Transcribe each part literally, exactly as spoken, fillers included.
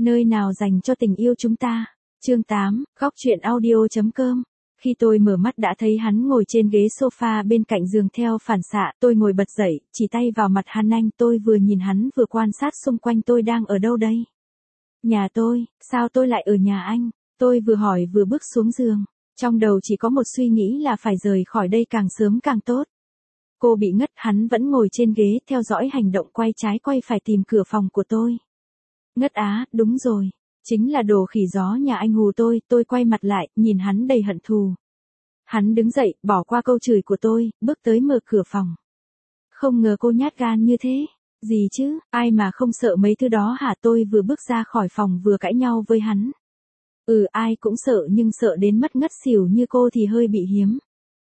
nơi nào dành cho tình yêu chúng ta. Chương tám, góc truyện audio.com. Khi tôi mở mắt đã thấy hắn ngồi trên ghế sofa bên cạnh giường theo phản xạ, tôi ngồi bật dậy, chỉ tay vào mặt hắn anh, tôi vừa nhìn hắn vừa quan sát xung quanh tôi đang ở đâu đây. Nhà tôi, sao tôi lại ở nhà anh? Tôi vừa hỏi vừa bước xuống giường, trong đầu chỉ có một suy nghĩ là phải rời khỏi đây càng sớm càng tốt. Cô bị ngất, hắn vẫn ngồi trên ghế theo dõi hành động quay trái quay phải tìm cửa phòng của tôi. Ngất á, đúng rồi. Chính là đồ khỉ gió nhà anh hù tôi, tôi quay mặt lại, nhìn hắn đầy hận thù. Hắn đứng dậy, bỏ qua câu chửi của tôi, bước tới mở cửa phòng. Không ngờ cô nhát gan như thế. Gì chứ, ai mà không sợ mấy thứ đó hả? Tôi vừa bước ra khỏi phòng vừa cãi nhau với hắn. Ừ, ai cũng sợ nhưng sợ đến mất ngất xỉu như cô thì hơi bị hiếm.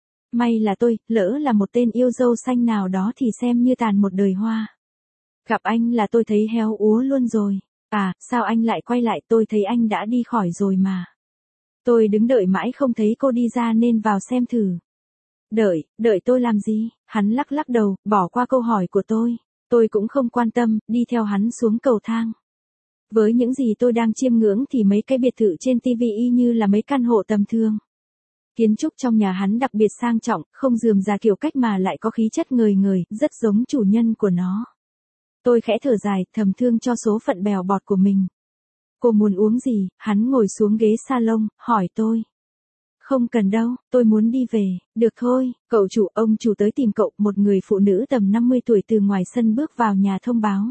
May là tôi, lỡ là một tên yêu dâu xanh nào đó thì xem như tàn một đời hoa. Gặp anh là tôi thấy héo úa luôn rồi. À, sao anh lại quay lại? Tôi thấy anh đã đi khỏi rồi mà. Tôi đứng đợi mãi không thấy cô đi ra nên vào xem thử. Đợi, đợi tôi làm gì? Hắn lắc lắc đầu, bỏ qua câu hỏi của tôi. Tôi cũng không quan tâm, đi theo hắn xuống cầu thang. Với những gì tôi đang chiêm ngưỡng thì mấy cái biệt thự trên ti vi y như là mấy căn hộ tầm thường. Kiến trúc trong nhà hắn đặc biệt sang trọng, không rườm rà kiểu cách mà lại có khí chất ngời ngời, rất giống chủ nhân của nó. Tôi khẽ thở dài, thầm thương cho số phận bèo bọt của mình. Cô muốn uống gì? Hắn ngồi xuống ghế salon, hỏi tôi. Không cần đâu, tôi muốn đi về. Được thôi, cậu chủ, ông chủ tới tìm cậu. Một người phụ nữ tầm năm mươi tuổi từ ngoài sân bước vào nhà thông báo.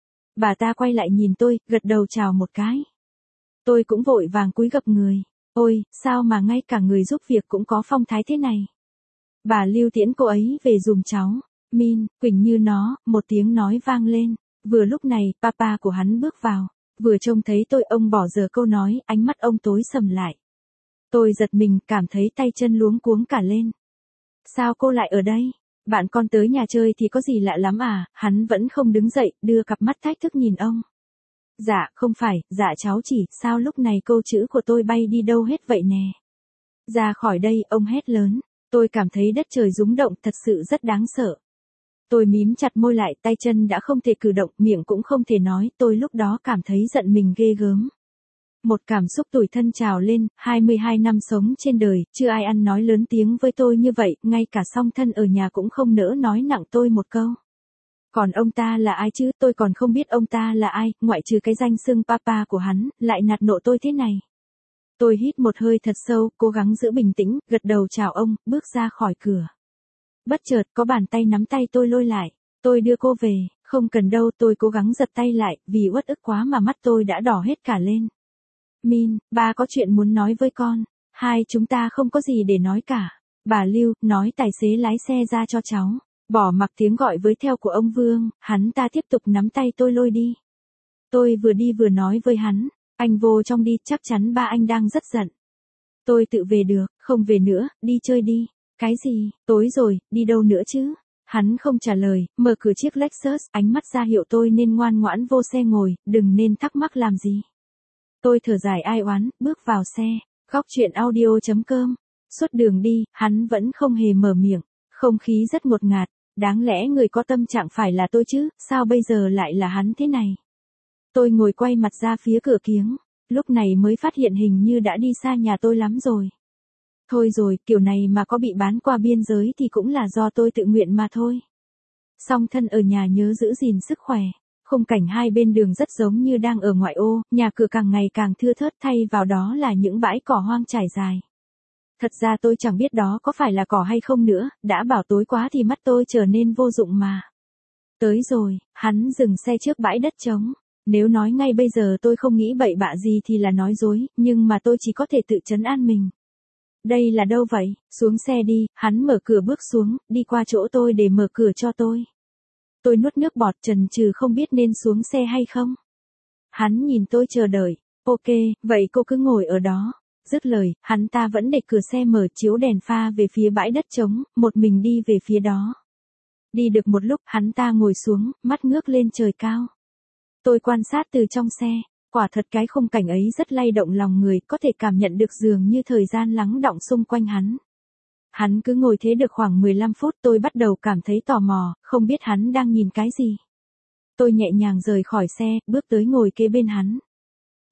Bà ta quay lại nhìn tôi, gật đầu chào một cái. Tôi cũng vội vàng cúi gập người. Ôi, sao mà ngay cả người giúp việc cũng có phong thái thế này. Bà Lưu tiễn cô ấy về giùm cháu. Min, Quỳnh như nó, một tiếng nói vang lên. Vừa lúc này, papa của hắn bước vào. Vừa trông thấy tôi, ông bỏ dở câu nói, ánh mắt ông tối sầm lại. Tôi giật mình, cảm thấy tay chân luống cuống cả lên. Sao cô lại ở đây? Bạn con tới nhà chơi thì có gì lạ lắm à? Hắn vẫn không đứng dậy, đưa cặp mắt thách thức nhìn ông. Dạ, không phải, dạ cháu chỉ, sao lúc này câu chữ của tôi bay đi đâu hết vậy nè? Ra khỏi đây, ông hét lớn. Tôi cảm thấy đất trời rúng động, thật sự rất đáng sợ. Tôi mím chặt môi lại, tay chân đã không thể cử động, miệng cũng không thể nói, tôi lúc đó cảm thấy giận mình ghê gớm. Một cảm xúc tủi thân trào lên, hai mươi hai năm sống trên đời, chưa ai ăn nói lớn tiếng với tôi như vậy, ngay cả song thân ở nhà cũng không nỡ nói nặng tôi một câu. Còn ông ta là ai chứ? Tôi còn không biết ông ta là ai, ngoại trừ cái danh xưng papa của hắn, lại nạt nộ tôi thế này. Tôi hít một hơi thật sâu, cố gắng giữ bình tĩnh, gật đầu chào ông, bước ra khỏi cửa. Bất chợt có bàn tay nắm tay tôi lôi lại. Tôi đưa cô về. Không cần đâu, tôi cố gắng giật tay lại, vì uất ức quá mà mắt tôi đã đỏ hết cả lên. Min, ba có chuyện muốn nói với con. Hai chúng ta không có gì để nói cả. Bà Lưu, nói tài xế lái xe ra cho cháu. Bỏ mặc tiếng gọi với theo của ông Vương, hắn ta tiếp tục nắm tay tôi lôi đi. Tôi vừa đi vừa nói với hắn. Anh vô trong đi, chắc chắn ba anh đang rất giận. Tôi tự về được, không về nữa, đi chơi đi. Cái gì? Tối rồi, đi đâu nữa chứ? Hắn không trả lời, mở cửa chiếc Lexus, ánh mắt ra hiệu tôi nên ngoan ngoãn vô xe ngồi, đừng nên thắc mắc làm gì. Tôi thở dài ai oán, bước vào xe. Góc truyện audio.com. Suốt đường đi, hắn vẫn không hề mở miệng. Không khí rất ngột ngạt. Đáng lẽ người có tâm trạng phải là tôi chứ, sao bây giờ lại là hắn thế này? Tôi ngồi quay mặt ra phía cửa kiếng. Lúc này mới phát hiện hình như đã đi xa nhà tôi lắm rồi. Thôi rồi, kiểu này mà có bị bán qua biên giới thì cũng là do tôi tự nguyện mà thôi. Song thân ở nhà nhớ giữ gìn sức khỏe. Khung cảnh hai bên đường rất giống như đang ở ngoại ô, nhà cửa càng ngày càng thưa thớt, thay vào đó là những bãi cỏ hoang trải dài. Thật ra tôi chẳng biết đó có phải là cỏ hay không nữa, đã bảo tối quá thì mắt tôi trở nên vô dụng mà. Tới rồi, hắn dừng xe trước bãi đất trống. Nếu nói ngay bây giờ tôi không nghĩ bậy bạ gì thì là nói dối, nhưng mà tôi chỉ có thể tự trấn an mình. Đây là đâu vậy? Xuống xe đi, hắn mở cửa bước xuống, đi qua chỗ tôi để mở cửa cho tôi. Tôi nuốt nước bọt chần chừ không biết nên xuống xe hay không. Hắn nhìn tôi chờ đợi. Ok, vậy cô cứ ngồi ở đó. Dứt lời, hắn ta vẫn để cửa xe mở chiếu đèn pha về phía bãi đất trống, một mình đi về phía đó. Đi được một lúc, hắn ta ngồi xuống, mắt ngước lên trời cao. Tôi quan sát từ trong xe. Quả thật cái khung cảnh ấy rất lay động lòng người, có thể cảm nhận được dường như thời gian lắng đọng xung quanh hắn. Hắn cứ ngồi thế được khoảng mười lăm phút, tôi bắt đầu cảm thấy tò mò, không biết hắn đang nhìn cái gì. Tôi nhẹ nhàng rời khỏi xe, bước tới ngồi kế bên hắn.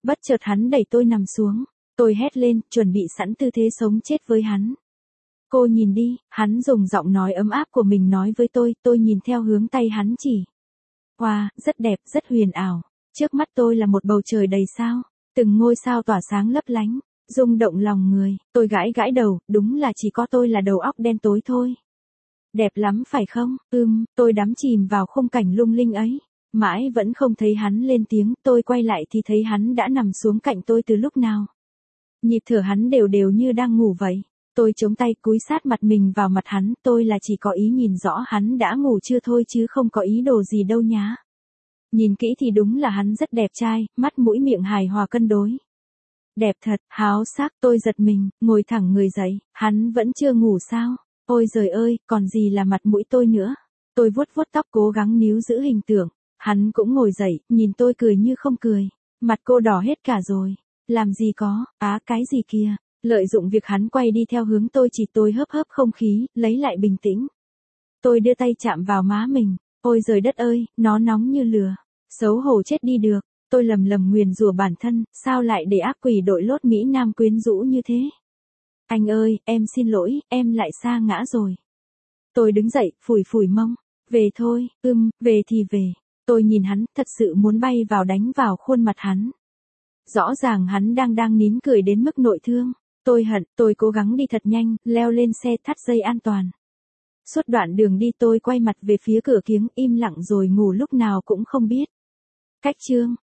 Bất chợt hắn đẩy tôi nằm xuống. Tôi hét lên, chuẩn bị sẵn tư thế sống chết với hắn. Cô nhìn đi, hắn dùng giọng nói ấm áp của mình nói với tôi, tôi nhìn theo hướng tay hắn chỉ. Wow, rất đẹp, rất huyền ảo. Trước mắt tôi là một bầu trời đầy sao, từng ngôi sao tỏa sáng lấp lánh, rung động lòng người. Tôi gãi gãi đầu, đúng là chỉ có tôi là đầu óc đen tối thôi. Đẹp lắm phải không? Ừm, tôi đắm chìm vào khung cảnh lung linh ấy. Mãi vẫn không thấy hắn lên tiếng, tôi quay lại thì thấy hắn đã nằm xuống cạnh tôi từ lúc nào. Nhịp thở hắn đều đều như đang ngủ vậy. Tôi chống tay cúi sát mặt mình vào mặt hắn, tôi là chỉ có ý nhìn rõ hắn đã ngủ chưa thôi chứ không có ý đồ gì đâu nhá. Nhìn kỹ thì đúng là hắn rất đẹp trai, mắt mũi miệng hài hòa cân đối. Đẹp thật, háo sắc, tôi giật mình, ngồi thẳng người dậy, hắn vẫn chưa ngủ sao? Ôi giời ơi, còn gì là mặt mũi tôi nữa. Tôi vuốt vuốt tóc cố gắng níu giữ hình tượng, hắn cũng ngồi dậy, nhìn tôi cười như không cười. Mặt cô đỏ hết cả rồi. Làm gì có, á cái gì kia. Lợi dụng việc hắn quay đi theo hướng tôi chỉ tôi hớp hớp không khí, lấy lại bình tĩnh. Tôi đưa tay chạm vào má mình. Ôi giời đất ơi, nó nóng như lửa. Xấu hổ chết đi được. Tôi lầm lầm nguyền rủa bản thân, sao lại để ác quỷ đội lốt Mỹ Nam quyến rũ như thế? Anh ơi, em xin lỗi, em lại sa ngã rồi. Tôi đứng dậy, phủi phủi mông. Về thôi, ưm, về thì về. Tôi nhìn hắn, thật sự muốn bay vào đánh vào khuôn mặt hắn. Rõ ràng hắn đang đang nín cười đến mức nội thương. Tôi hận, tôi cố gắng đi thật nhanh, leo lên xe thắt dây an toàn. Suốt đoạn đường đi tôi quay mặt về phía cửa kiếng, im lặng rồi ngủ lúc nào cũng không biết. Cách chương